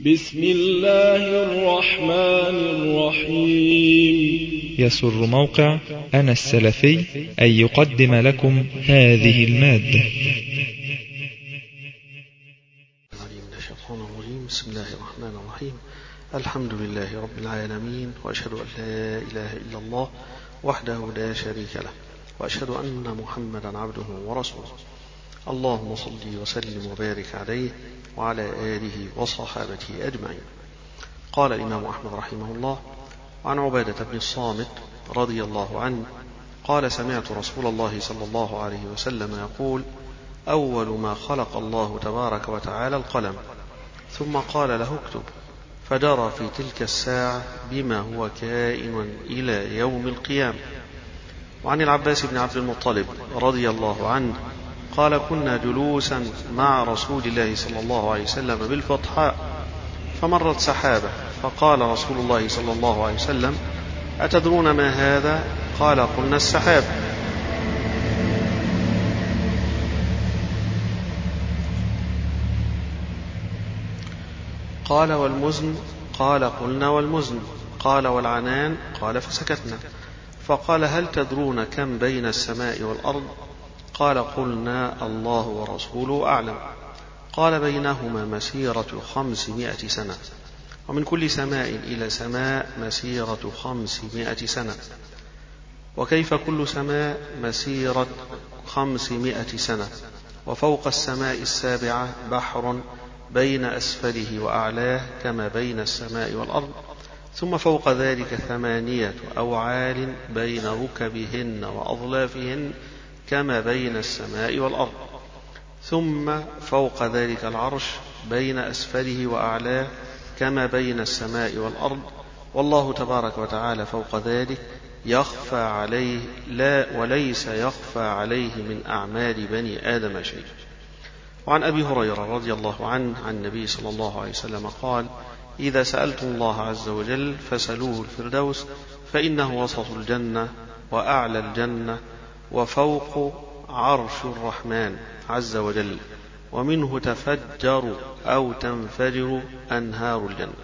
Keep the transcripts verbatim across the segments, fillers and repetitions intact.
بسم الله الرحمن الرحيم. يسر موقع أنا السلفي أن يقدم لكم هذه المادة. بسم الله الرحمن الرحيم. الحمد لله رب العالمين، وأشهد أن لا إله إلا الله وحده لا شريك له، وأشهد أن محمدا عبده ورسوله. اللهم صل وسلم وبارك عليه وعلى آله وصحابته أجمعين. قال الإمام أحمد رحمه الله: عن عبادة بن الصامت رضي الله عنه قال: سمعت رسول الله صلى الله عليه وسلم يقول: أول ما خلق الله تبارك وتعالى القلم، ثم قال له اكتب، فجرى في تلك الساعة بما هو كائن إلى يوم القيامة. وعن العباس بن عبد المطلب رضي الله عنه قال: كنا جلوسا مع رسول الله صلى الله عليه وسلم بالفطحاء، فمرت سحابة، فقال رسول الله صلى الله عليه وسلم: أتدرون ما هذا؟ قال: قلنا السحاب. قال: والمزن؟ قال: قلنا والمزن. قال: والعنان؟ قال: فسكتنا. فقال: هل تدرون كم بين السماء والأرض؟ قال: قلنا الله ورسوله أعلم. قال: بينهما مسيرة خمسمائة سنة، ومن كل سماء إلى سماء مسيرة خمسمائة سنة، وكيف كل سماء مسيرة خمسمائة سنة، وفوق السماء السابعة بحر بين أسفله وأعلاه كما بين السماء والأرض، ثم فوق ذلك ثمانية أوعال بين ركبهن وأظلافهن كما بين السماء والأرض، ثم فوق ذلك العرش بين أسفله وأعلاه كما بين السماء والأرض، والله تبارك وتعالى فوق ذلك يخفى عليه لا وليس يخفى عليه من أعمال بني آدم شيء. وعن أبي هريرة رضي الله عنه عن النبي صلى الله عليه وسلم قال: إذا سألتم الله عز وجل فسألوه الفردوس، فإنه وسط الجنة وأعلى الجنة وفوق عرش الرحمن عز وجل، ومنه تفجر أو تنفجر أنهار الجنة.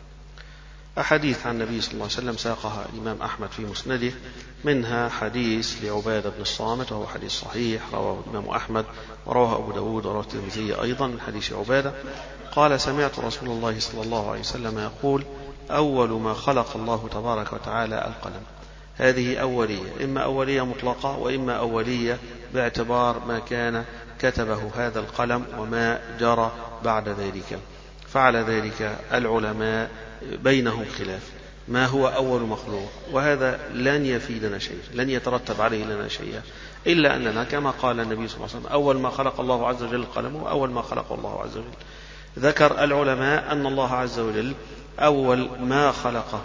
أحاديث عن النبي صلى الله عليه وسلم ساقها الإمام أحمد في مسنده، منها حديث لعبادة بن الصامت وهو حديث صحيح رواه الإمام أحمد ورواه أبو داود ورواه الترمذي أيضا من حديث عبادة قال: سمعت رسول الله صلى الله عليه وسلم يقول: أول ما خلق الله تبارك وتعالى القلم. هذه أولية، إما أولية مطلقة وإما أولية باعتبار ما كان كتبه هذا القلم وما جرى بعد ذلك. فعلى ذلك العلماء بينهم خلاف ما هو أول مخلوق، وهذا لن يفيدنا شيء، لن يترتب عليه لنا شيئا، إلا أننا كما قال النبي صلى الله عليه وسلم: أول ما خلق الله عز وجل القلم، وأول ما خلق الله عز وجل. ذكر العلماء أن الله عز وجل أول ما خلقه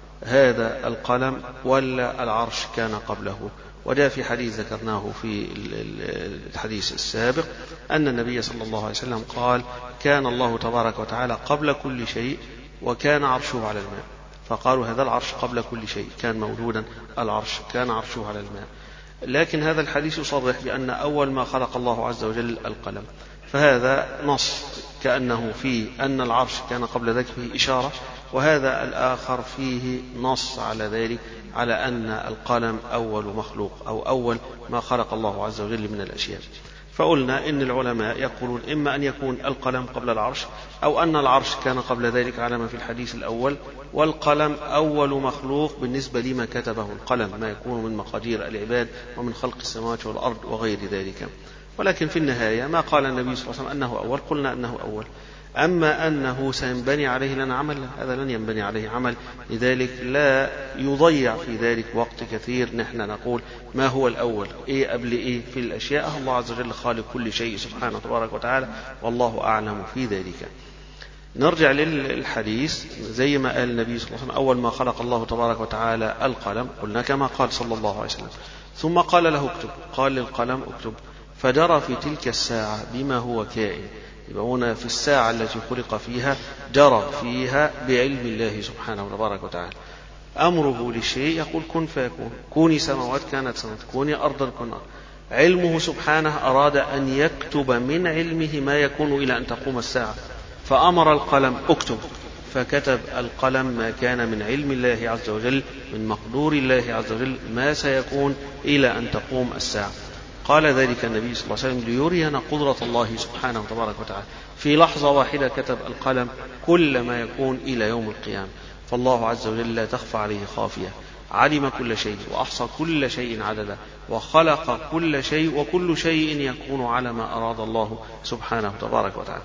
هذا القلم، ولا العرش كان قبله. وجاء في حديث ذكرناه في الحديث السابق أن النبي صلى الله عليه وسلم قال: كان الله تبارك وتعالى قبل كل شيء وكان عرشه على الماء. فقالوا هذا العرش قبل كل شيء، كان موجودا العرش، كان عرشه على الماء. لكن هذا الحديث يصرح بأن أول ما خلق الله عز وجل القلم، فهذا نص كأنه فيه أن العرش كان قبل ذلك فيه إشارة، وهذا الآخر فيه نص على ذلك، على أن القلم أول مخلوق أو أول ما خلق الله عز وجل من الأشياء. فقلنا إن العلماء يقولون إما أن يكون القلم قبل العرش، أو أن العرش كان قبل ذلك على ما في الحديث الأول، والقلم أول مخلوق بالنسبة لما كتبه القلم، ما يكون من مقادير العباد ومن خلق السماوات والأرض وغير ذلك. ولكن في النهاية ما قال النبي صلى الله عليه وسلم أنه أول، قلنا أنه أول. أما أنه سينبني عليه لنا عمل، هذا لن ينبني عليه عمل، لذلك لا يضيع في ذلك وقت كثير. نحن نقول ما هو الأول، إيه قبل إيه في الأشياء. الله عز وجل خالق كل شيء سبحانه تبارك وتعالى، والله أعلم في ذلك. نرجع للحديث زي ما قال النبي صلى الله عليه وسلم: أول ما خلق الله تبارك وتعالى القلم، قلنا كما قال صلى الله عليه وسلم، ثم قال له اكتب، قال للقلم اكتب، فجرى في تلك الساعة بما هو كائن. يبقى هنا في الساعة التي خلق فيها جرى فيها بعلم الله سبحانه تبارك وتعالى. أمره للشيء يقول كن فيكون، كوني سماوات كانت سماوات، كوني أرضا كن أرض. علمه سبحانه أراد أن يكتب من علمه ما يكون إلى أن تقوم الساعة، فأمر القلم اكتب، فكتب القلم ما كان من علم الله عز وجل، من مقدور الله عز وجل، ما سيكون إلى أن تقوم الساعة. قال ذلك النبي صلى الله عليه وسلم ليرينا قدرة الله سبحانه تبارك وتعالى. في لحظة واحدة كتب القلم كل ما يكون إلى يوم القيامة، فالله عز وجل لا تخفى عليه خافية، علم كل شيء وأحصى كل شيء عددا، وخلق كل شيء، وكل شيء يكون على ما أراد الله سبحانه تبارك وتعالى.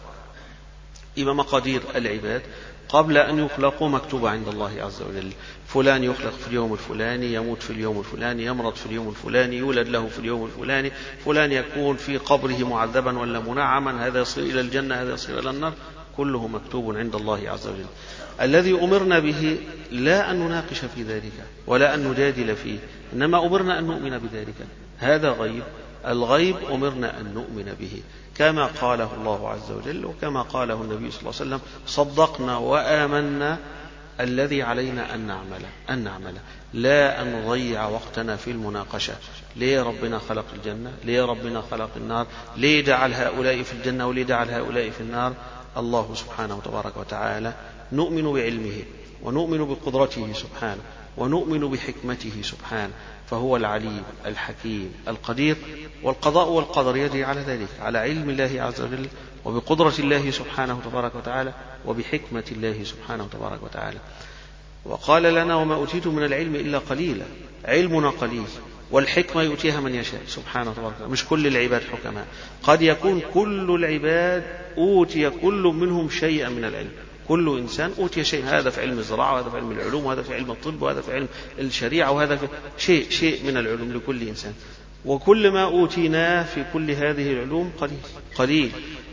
إذا مقادير العباد قبل أن يخلقوا مكتوبة عند الله عز وجل. فلان يخلق في اليوم الفلاني، يموت في اليوم الفلاني، يمرض في اليوم الفلاني، يولد له في اليوم الفلاني، فلان يكون في قبره معذبا ولا منعما، هذا يصير إلى الجنة، هذا يصير إلى النار، كله مكتوب عند الله عز وجل. الذي أمرنا به لا أن نناقش في ذلك ولا أن نجادل فيه، إنما أمرنا أن نؤمن بذلك. هذا غيب، الغيب أمرنا أن نؤمن به كما قاله الله عز وجل وكما قاله النبي صلى الله عليه وسلم. صدقنا وآمنا، الذي علينا أن نعمل أن نعمل لا أن نضيع وقتنا في المناقشة. ليه ربنا خلق الجنة؟ ليه ربنا خلق النار؟ ليه جعل هؤلاء في الجنة وليه جعل هؤلاء في النار؟ الله سبحانه تبارك وتعالى نؤمن بعلمه ونؤمن بقدرته سبحانه ونؤمن بحكمته سبحانه، فهو العليم الحكيم القدير، والقضاء والقدر يجري على ذلك، على علم الله عز وجل وبقدرة الله سبحانه تبارك وتعالى وبحكمة الله سبحانه تبارك وتعالى. وقال لنا وما أوتيتم من العلم إلا قليلا، علمنا قليل، والحكمة يؤتيها من يشاء سبحانه تبارك وتعالى. مش كل العباد حكماء، قد يكون كل العباد أوتي كل منهم شيئا من العلم، كل إنسان أوتي شيء، هذا في علم الزراعة وهذا في علم العلوم وهذا في علم الطب وهذا في علم الشريعة وهذا في شيء شيء من العلوم لكل إنسان، وكل ما أوتيناه في كل هذه العلوم قليل قليل.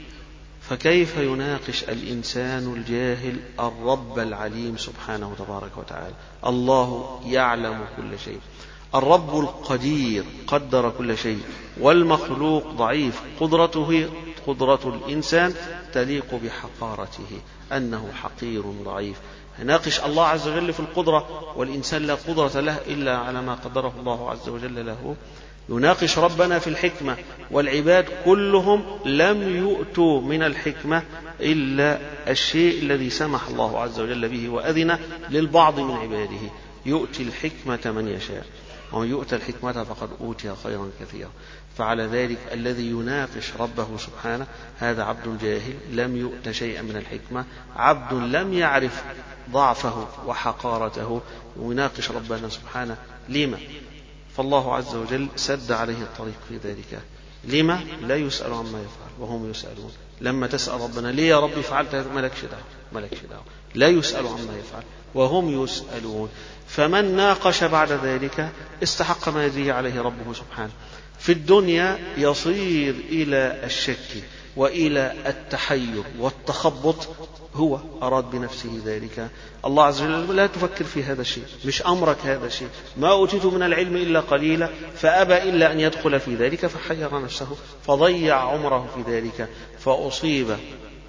فكيف يناقش الإنسان الجاهل الرب العليم سبحانه تبارك وتعالى؟ الله يعلم كل شيء، الرب القدير قدر كل شيء، والمخلوق ضعيف، قدرته قدرة الإنسان تليق بحقارته، أنه حقير ضعيف. يناقش الله عز وجل في القدرة، والإنسان لا قدرة له إلا على ما قدره الله عز وجل له. يناقش ربنا في الحكمة، والعباد كلهم لم يؤتوا من الحكمة إلا الشيء الذي سمح الله عز وجل به وأذن للبعض من عباده. يؤتي الحكمة من يشاء، ومن يؤتى الحكمة فقد أوتي خيرا كثيرا. فعلى ذلك الذي يناقش ربه سبحانه هذا عبد جاهل لم يؤت شيئا من الحكمة، عبد لم يعرف ضعفه وحقارته، يناقش ربنا سبحانه. لما؟ فالله عز وجل سد عليه الطريق في ذلك. لما؟ لا يسأل عما يفعل وهم يسألون. لما تسأل ربنا ليه يا ربي فعلت هذا، ملكش دعوة ملكش دعوة لا يسأل عما يفعل وهم يسألون. فمن ناقش بعد ذلك استحق ما يجري عليه ربه سبحانه. في الدنيا يصير إلى الشك وإلى التحير والتخبط، هو أراد بنفسه ذلك. الله عز وجل لا تفكر في هذا الشيء، مش أمرك هذا الشيء. ما أوتيت من العلم إلا قليلا، فأبى إلا أن يدخل في ذلك فحير نفسه فضيع عمره في ذلك، فأصيب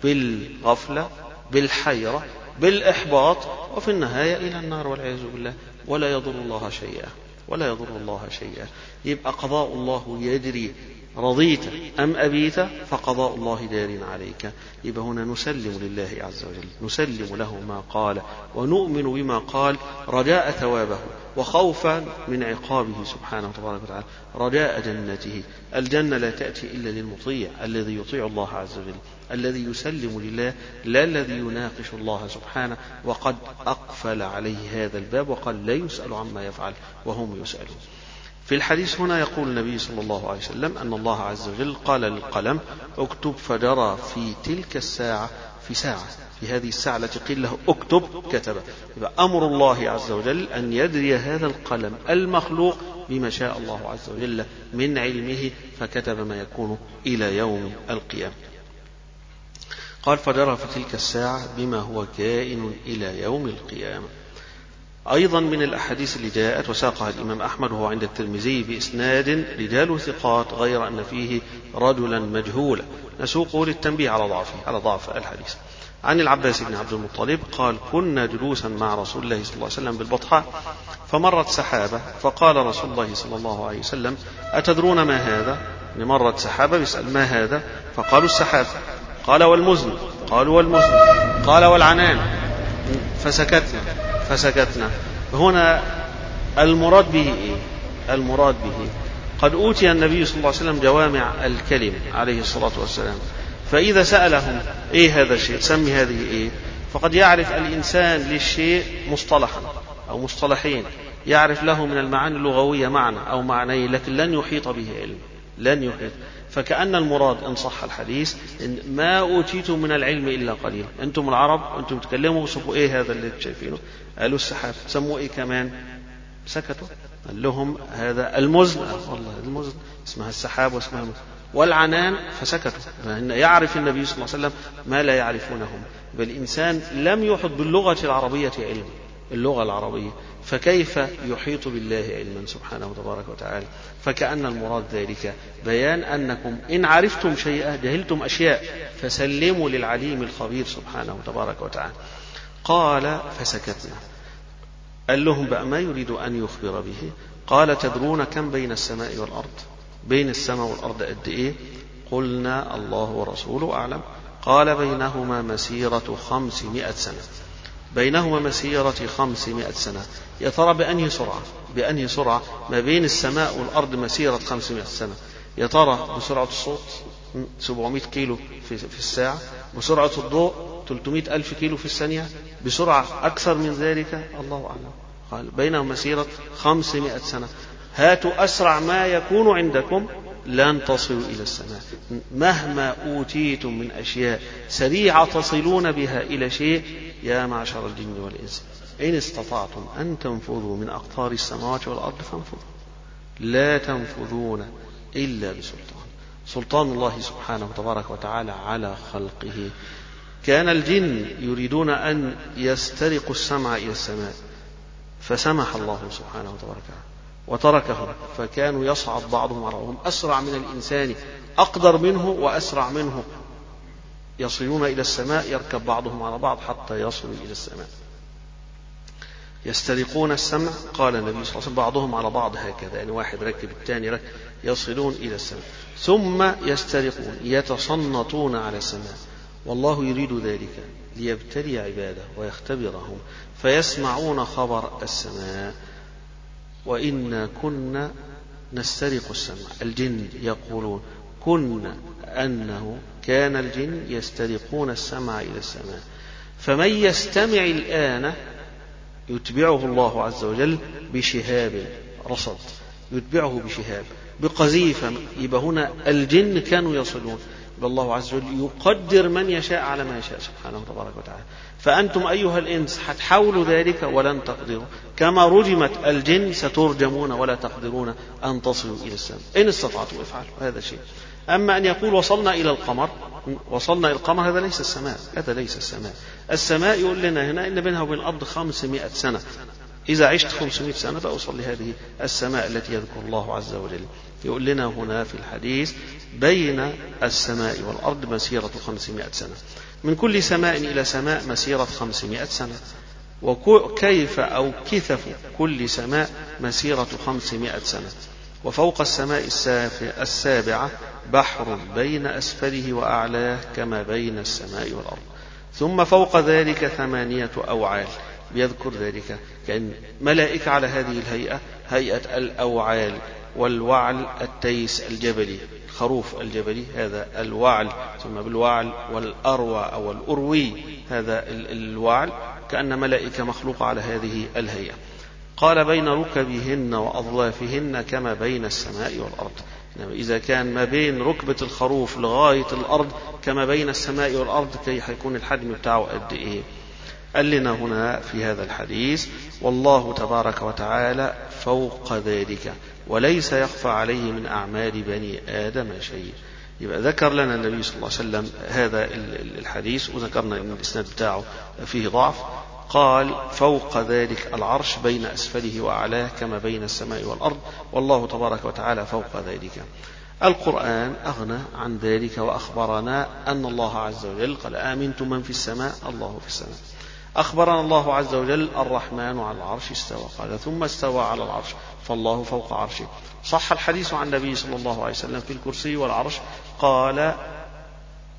بالغفلة بالحيرة بالإحباط، وفي النهاية إلى النار والعياذ بالله، ولا يضر الله شيئا ولا يضر الله شيئا. يبقى قضاء الله يجري، رضيت أم أبيت فقضاء الله دار عليك. يبقى هنا نسلم لله عز وجل، نسلم له ما قال ونؤمن بما قال، رجاء ثوابه وخوفا من عقابه سبحانه تبارك وتعالى، رجاء جنته. الجنة لا تأتي إلا للمطيع الذي يطيع الله عز وجل، الذي يسلم لله، لا الذي يناقش الله سبحانه وقد أقفل عليه هذا الباب وقال لا يسأل عما يفعل وهم يسألون. في الحديث هنا يقول النبي صلى الله عليه وسلم أن الله عز وجل قال للقلم اكتب، فجرى في تلك الساعة، في ساعة في هذه الساعة التي قيل له اكتب كتب. يبقى أمر الله عز وجل أن يدري هذا القلم المخلوق بما شاء الله عز وجل من علمه، فكتب ما يكون إلى يوم القيامة. قال فجرى في تلك الساعة بما هو كائن إلى يوم القيامة. أيضا من الأحاديث اللي جاءت وساقها الإمام أحمد وهو عند الترمذي بإسناد رجال ثقات غير أن فيه رجلا مجهولا، نسوقه للتنبيه على ضعفه على ضعف الحديث. عن العباس بن عبد المطلب قال كنا جلوسا مع رسول الله صلى الله عليه وسلم بالبطحاء، فمرت سحابة، فقال رسول الله صلى الله عليه وسلم أتدرون ما هذا؟ مرت سحابة، بيسأل ما هذا؟ فقالوا السحاب. قال والمزن؟ قالوا والمزن. قال والعنان فسكتنا فسكتنا. هنا المراد به إيه؟ المراد به قد أوتي النبي صلى الله عليه وسلم جوامع الكلم عليه الصلاة والسلام، فإذا سألهم إيه هذا الشيء سمي هذه إيه، فقد يعرف الإنسان للشيء مصطلحا أو مصطلحين، يعرف له من المعاني اللغوية معنى أو معنيين، لكن لن يحيط به علم، لن يحيط. فكأن المراد إن صح الحديث إن ما أوتيتم من العلم إلا قليل. أنتم العرب أنتم تكلموا وصفوا إيه هذا اللي شايفينه، قالوا السحاب، سموا إيه كمان، سكتوا. قال لهم هذا المزن، والله المزن اسمها السحاب واسمها المزن. والعنان فسكتوا. فإن يعرف النبي صلى الله عليه وسلم ما لا يعرفونهم، بل الإنسان لم يحط باللغة العربية علم، اللغة العربية، فكيف يحيط بالله علما سبحانه تبارك وتعالى. فكأن المراد ذلك بيان أنكم إن عرفتم شيئا جهلتم أشياء، فسلموا للعليم الخبير سبحانه تبارك وتعالى. قال فسكتنا. قال لهم بقى ما يريد أن يخبر به. قال تدرون كم بين السماء والأرض؟ بين السماء والأرض قد إيه؟ قلنا الله ورسوله أعلم. قال بينهما مسيرة خمسمائة سنة. بينهما مسيرة خمسمائة سنة. يا ترى بأنهي سرعة؟ بأنهي سرعة ما بين السماء والأرض مسيرة خمسمائة سنة؟ يا ترى بسرعة الصوت سبعمائة كيلو في الساعة، بسرعة الضوء ثلاثمائة ألف كيلو في الثانية، بسرعة أكثر من ذلك؟ الله أعلم. قال بينهما مسيرة خمسمائة سنة. هاتوا أسرع ما يكون عندكم لن تصلوا إلى السماء. مهما أوتيتم من أشياء سريعة تصلون بها إلى شيء. يا معشر الجن والإنس إن استطعتم أن تنفذوا من أقطار السماوات والأرض فانفذوا، لا تنفذون إلا بسلطان. سلطان الله سبحانه تبارك وتعالى على خلقه. كان الجن يريدون أن يسترقوا السمع إلى السماء، فسمح الله سبحانه وتعالى وتركهم، فكانوا يصعد بعضهم على بعضهم أسرع من الإنسان، أقدر منه وأسرع منه، يصلون إلى السماء، يركب بعضهم على بعض حتى يصلوا إلى السماء. يسترقون السمع. قال النبي صلى الله عليه وسلم بعضهم على بعض هكذا، يعني واحد ركب الثاني ركب، يصلون إلى السماء. ثم يسترقون يتصنطون على السماء، والله يريد ذلك ليبتلي عباده ويختبرهم، فيسمعون خبر السماء. وإنا كنا نسترق السمع. الجن يقولون كنا أنه كان الجن يسترقون السمع إلى السماء. فمن يستمع الآن يتبعه الله عز وجل بشهاب رصد، يتبعه بشهاب بقذيفة. يبقى هنا الجن كانوا يصلون، الله عز وجل يقدر من يشاء على ما يشاء سبحانه وتبارك وتعالى. فأنتم أيها الإنس حتحاولوا ذلك ولن تقدروا، كما رجمت الجن سترجمون ولا تقدرون أن تصلوا إلى السماء. إن استطعتوا افعلوا هذا شيء. أما أن يقول وصلنا إلى القمر، وصلنا إلى القمر، هذا ليس السماء، هذا ليس السماء. السماء يقول لنا هنا إن بينها وبين الأرض خمسمائة سنة. إذا عشت خمسمائة سنة فأوصل لهذه السماء التي يذكر الله عز وجل. يقول لنا هنا في الحديث بين السماء والأرض مسيرة خمسمائة سنة. من كل سماء إلى سماء مسيرة خمسمائة سنة. وكيف أو كثف كل سماء مسيرة خمسمائة سنة. وفوق السماء السابعة بحر بين أسفله وأعلاه كما بين السماء والأرض. ثم فوق ذلك ثمانية أوعال. بيذكر ذلك كأن ملائكة على هذه الهيئة، هيئة الأوعال. والوعل التيس الجبلي، الخروف الجبلي، هذا الوعل، ثم بالوعل. والأروى أو الأروي، هذا الوعل، كأن ملائكة مخلوقة على هذه الهيئة. قال بين ركبهن وأظلافهن كما بين السماء والأرض. إذا كان ما بين ركبة الخروف لغاية الأرض كما بين السماء والأرض، كي يكون الحجم بتاعه قد إيه؟ قال لنا هنا في هذا الحديث والله تبارك وتعالى فوق ذلك، وليس يخفى عليه من أعمال بني آدم شيء. يبقى ذكر لنا النبي صلى الله عليه وسلم هذا الحديث، وذكرنا أن الإسناد بتاعه فيه ضعف. قال فوق ذلك العرش بين أسفله وأعلاه كما بين السماء والأرض، والله تبارك وتعالى فوق ذلك. القرآن أغنى عن ذلك وأخبرنا أن الله عز وجل قال آمنتم من في السماء، الله في السماء. أخبرنا الله عز وجل الرحمن على العرش استوى، قال ثم استوى على العرش، فالله فوق عرشه. صح الحديث عن النبي صلى الله عليه وسلم في الكرسي والعرش، قال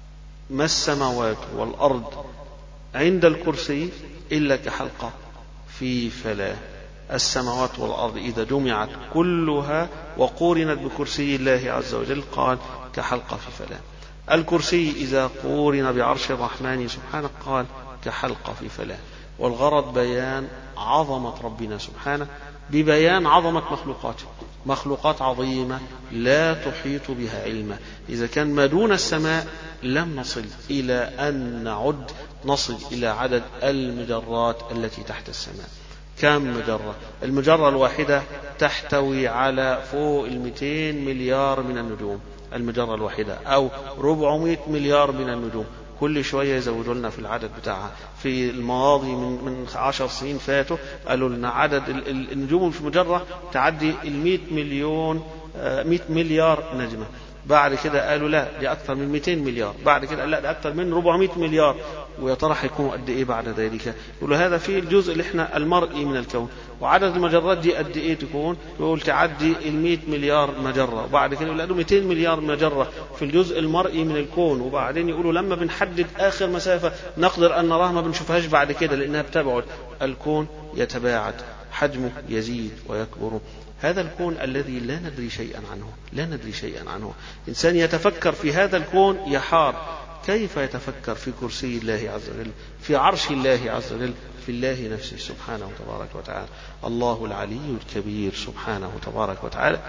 ما السماوات والأرض عند الكرسي إلا كحلقة في فلاة. السماوات والأرض إذا جمعت كلها وقورنت بكرسي الله عز وجل قال كحلقة في فلاة. الكرسي إذا قورن بعرش الرحمن سبحانه قال كحلقة في فلاة. والغرض بيان عظمة ربنا سبحانه ببيان عظمة مخلوقاته، مخلوقات عظيمة لا تحيط بها علما. إذا كان ما دون السماء لم نصل إلى أن نعد نصل إلى عدد المجرات التي تحت السماء. كم مجرة؟ المجرة الواحدة تحتوي على فوق المئتين مليار من النجوم، المجرة الواحدة، أو ربعمائة مليار من النجوم. كل شوية يزودوا لنا في العدد بتاعها. في الماضي من من عشر سنين فاتوا قالوا لنا عدد النجوم في المجرة تعدي المئة مليون مئة مليار نجمة. بعد كده قالوا لا دي أكثر من مئتين مليار. بعد كده لا دي أكثر من أربعمائة مليار. ويا ترى هيكونوا قد إيه بعد ذلك؟ يقولوا هذا في الجزء اللي إحنا المرئي من الكون. وعدد المجرات دي قد إيه تكون؟ يقول تعدي المئة مليار مجرة. وبعد كده يقولوا مئتين مليار مجرة في الجزء المرئي من الكون. وبعدين يقولوا لما بنحدد آخر مسافة نقدر أن نراها ما بنشوفهاش بعد كده لأنها بتبعد. الكون يتباعد، حجمه يزيد ويكبر. هذا الكون الذي لا ندري شيئا عنه، لا ندري شيئا عنه. إنسان يتفكر في هذا الكون يحار. كيف يتفكر في كرسي الله عز وجل، في عرش الله عز وجل، في الله نفسه سبحانه تبارك وتعالى. الله العلي الكبير سبحانه تبارك وتعالى.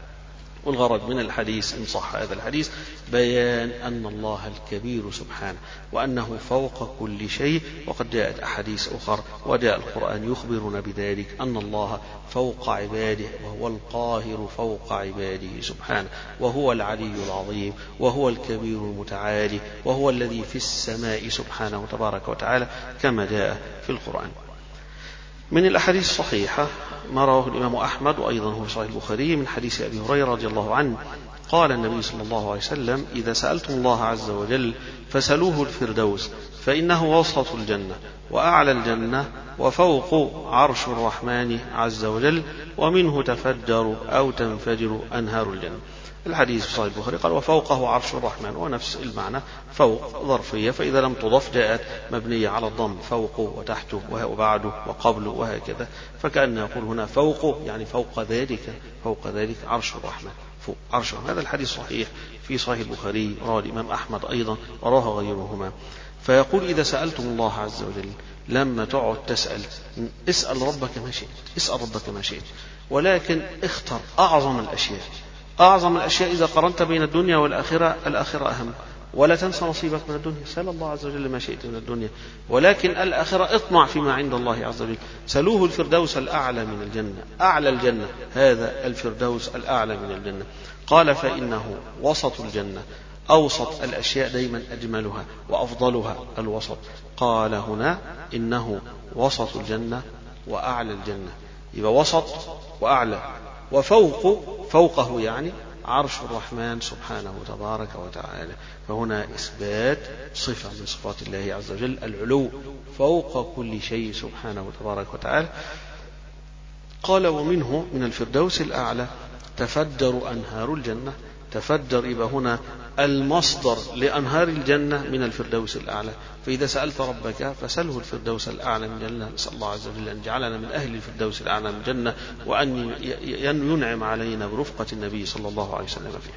والغرض من الحديث إن صح هذا الحديث بيان أن الله الكبير سبحانه وأنه فوق كل شيء. وقد جاءت أحاديث أخرى وجاء القرآن يخبرنا بذلك أن الله فوق عباده وهو القاهر فوق عباده سبحانه، وهو العلي العظيم وهو الكبير المتعالي وهو الذي في السماء سبحانه تبارك وتعالى كما جاء في القرآن. من الأحاديث الصحيحة ما رواه الإمام أحمد وأيضا هو صحيح البخاري من حديث أبي هريرة رضي الله عنه قال النبي صلى الله عليه وسلم: إذا سألتم الله عز وجل فسلوه الفردوس فإنه وسط الجنة وأعلى الجنة وفوق عرش الرحمن عز وجل ومنه تفجر أو تنفجر أنهار الجنة. الحديث في صحيح البخاري قال وفوقه عرش الرحمن، ونفس المعنى فوق ظرفية، فإذا لم تضف جاءت مبنية على الضم، فوقه وتحته وبعده وقبله وهكذا. فكأن يقول هنا فوقه يعني فوق ذلك، فوق ذلك عرش الرحمن، فوق عرشه. هذا الحديث صحيح في صحيح البخاري، رواه الإمام أحمد أيضا وراه غيرهما. فيقول إذا سألتم الله عز وجل لما تقعد تسأل اسأل ربك ما شئت، اسأل ربك ما شئت، ولكن اختر أعظم الأشياء. أعظم الأشياء إذا قرنت بين الدنيا والآخرة الآخرة أهم، ولا تنسى نصيبك من الدنيا. سأل الله عز وجل ما شئت من الدنيا، ولكن الآخرة اطمع فيما عند الله عز وجل. سلوه الفردوس الأعلى من الجنة، أعلى الجنة، هذا الفردوس الأعلى من الجنة. قال فإنه وسط الجنة، أوسط الأشياء دائما أجملها وأفضلها الوسط. قال هنا إنه وسط الجنة وأعلى الجنة، يبقى وسط وأعلى، وفوق فوقه يعني عرش الرحمن سبحانه تبارك وتعالى. فهنا إثبات صفة من صفات الله عز وجل، العلو فوق كل شيء سبحانه تبارك وتعالى. قال ومنه من الفردوس الأعلى تفجر أنهار الجنة. تفجر يبقى هنا المصدر لأنهار الجنة من الفردوس الأعلى. فإذا سألت ربك فسله الفردوس الأعلى من الجنة. نسأل الله عز وجل أن يجعلنا من أهل الفردوس الأعلى من الجنة، وأن ينعم علينا برفقة النبي صلى الله عليه وسلم فيه.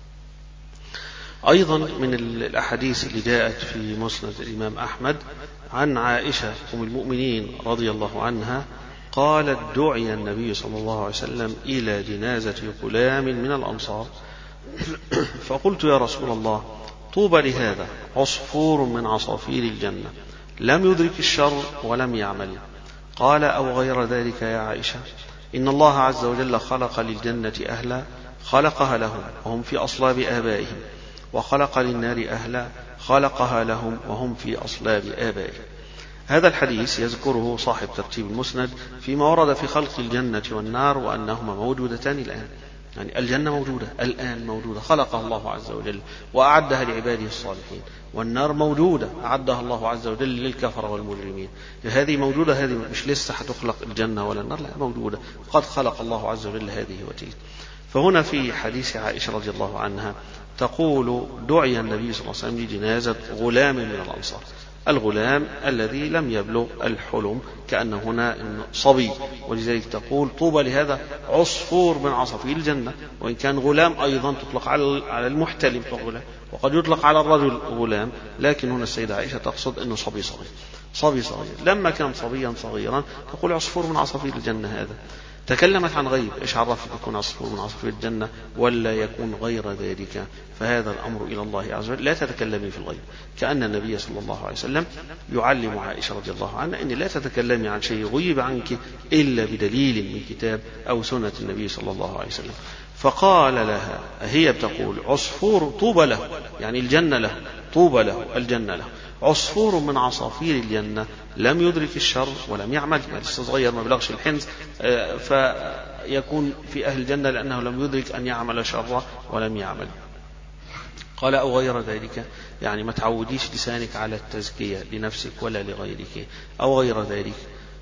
أيضا من الأحاديث اللي جاءت في مسند الإمام أحمد عن عائشة أم المؤمنين رضي الله عنها قالت: دعي النبي صلى الله عليه وسلم إلى جنازة غلام من الأنصار فقلت: يا رسول الله، طوبى لهذا، عصفور من عصافير الجنة لم يدرك الشر ولم يعمل. قال: أو غير ذلك يا عائشة، إن الله عز وجل خلق للجنة أهلا خلقها لهم وهم في أصلاب آبائهم، وخلق للنار أهلا خلقها لهم وهم في أصلاب آبائهم. هذا الحديث يذكره صاحب ترتيب المسند فيما ورد في خلق الجنة والنار وأنهما موجودتان الآن. يعني الجنة موجودة الآن، موجودة خلقها الله عز وجل وأعدها لعباده الصالحين، والنار موجودة أعدها الله عز وجل للكفر والمجرمين. هذه موجودة، هذه مش لسه هتخلق الجنة ولا النار، لا موجودة، قد خلق الله عز وجل هذه وتلك. فهنا في حديث عائشة رضي الله عنها تقول دعي النبي صلى الله عليه وسلم لجنازة غلام من الأنصار، الغلام الذي لم يبلغ الحلم، كأن هنا صبي، ولذلك تقول طوبى لهذا عصفور من عصافير الجنة. وإن كان غلام أيضا تطلق على المحتلم غلام، وقد يطلق على الرجل غلام، لكن هنا السيدة عائشة تقصد أنه صبي صغير. صبي صغير لما كان صبيا صغيرا تقول عصفور من عصافير الجنة. هذا تكلمت عن غيب، إيش عرف يكون عصفور من عصافير الجنة ولا يكون غير ذلك؟ فهذا الأمر إلى الله عز وجل. لا تتكلمي في الغيب، كأن النبي صلى الله عليه وسلم يعلم عائشة رضي الله عنها أن لا تتكلمي عن شيء غيب عنك إلا بدليل من كتاب أو سنة النبي صلى الله عليه وسلم. فقال لها، هي بتقول عصفور طوبى له، يعني الجنة له، طوبى له الجنة له، عصفور من عصافير الجنة لم يدرك الشر ولم يعمل، يعني لسه صغير ما بلغش الحنز، فيكون في أهل الجنة لأنه لم يدرك أن يعمل شر ولم يعمل. قال أو غير ذلك، يعني ما تعوديش لسانك على التزكية لنفسك ولا لغيرك، أو غير ذلك.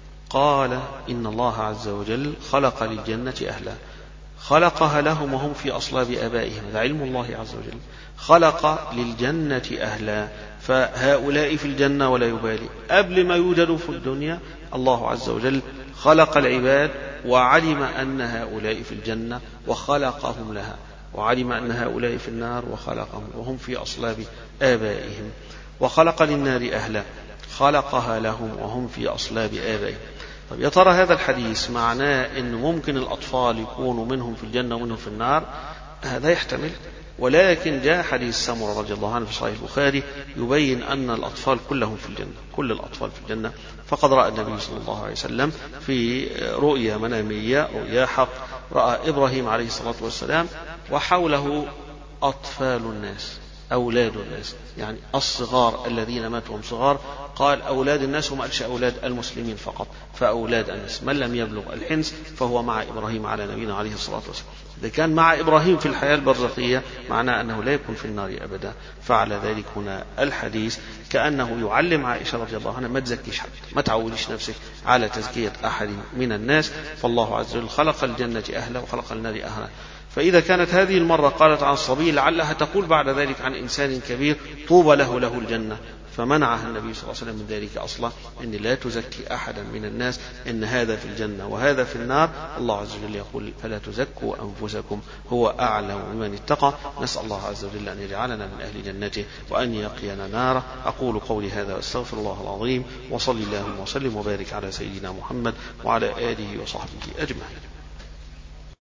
قال إن الله عز وجل خلق للجنة أهلا، خلقها لهم وهم في أصلاب آبائهم، هذا علم الله عز وجل. خلق للجنة أهلا، فهؤلاء في الجنة ولا يبالي، قبل ما يوجدوا في الدنيا الله عز وجل خلق العباد وعلم أن هؤلاء في الجنة وخلقهم لها، وعلم أن هؤلاء في النار وخلقهم وهم في أصلاب آبائهم. وخلق للنار أهلا، خلقها لهم وهم في أصلاب آبائهم. طب يا ترى هذا الحديث معناه أن ممكن الأطفال يكونوا منهم في الجنة ومنهم في النار؟ هذا يحتمل، ولكن جاء حديث سمرة رضي الله عنه في صحيح البخاري يبين أن الأطفال كلهم في الجنة، كل الأطفال في الجنة. فقد رأى النبي صلى الله عليه وسلم في رؤيا منامية، رؤيا حق، رأى إبراهيم عليه الصلاة والسلام وحوله أطفال الناس، أولاد الناس، يعني الصغار الذين ماتوا هم صغار. قال أولاد الناس، وما قالش أولاد المسلمين فقط، فأولاد الناس من لم يبلغ الحنس فهو مع إبراهيم على نبينا عليه الصلاة والسلام. إذا كان مع إبراهيم في الحياة البرزخية معناه أنه لا يكون في النار أبدا. فعلى ذلك هنا الحديث كأنه يعلم عائشة رضي الله عنها ما تزكيش حد، ما تعوديش نفسك على تزكية أحد من الناس، فالله عز وجل خلق الجنة أهلا وخلق النار أهلا. فإذا كانت هذه المرة قالت عن الصبي، لعلها تقول بعد ذلك عن إنسان كبير طوبى له له الجنة، فمنعها النبي صلى الله عليه وسلم من ذلك أصلا، إن لا تزكي أحدا من الناس، إن هذا في الجنة وهذا في النار. الله عز وجل يقول فلا تزكوا أنفسكم هو أعلم بمن اتقى. نسأل الله عز وجل أن يجعلنا من أهل جنته وأن يقينا ناره. أقول قولي هذا واستغفر الله العظيم، وصلي اللهم وسلم وبارك على سيدنا محمد وعلى آله وصحبه أجمعين.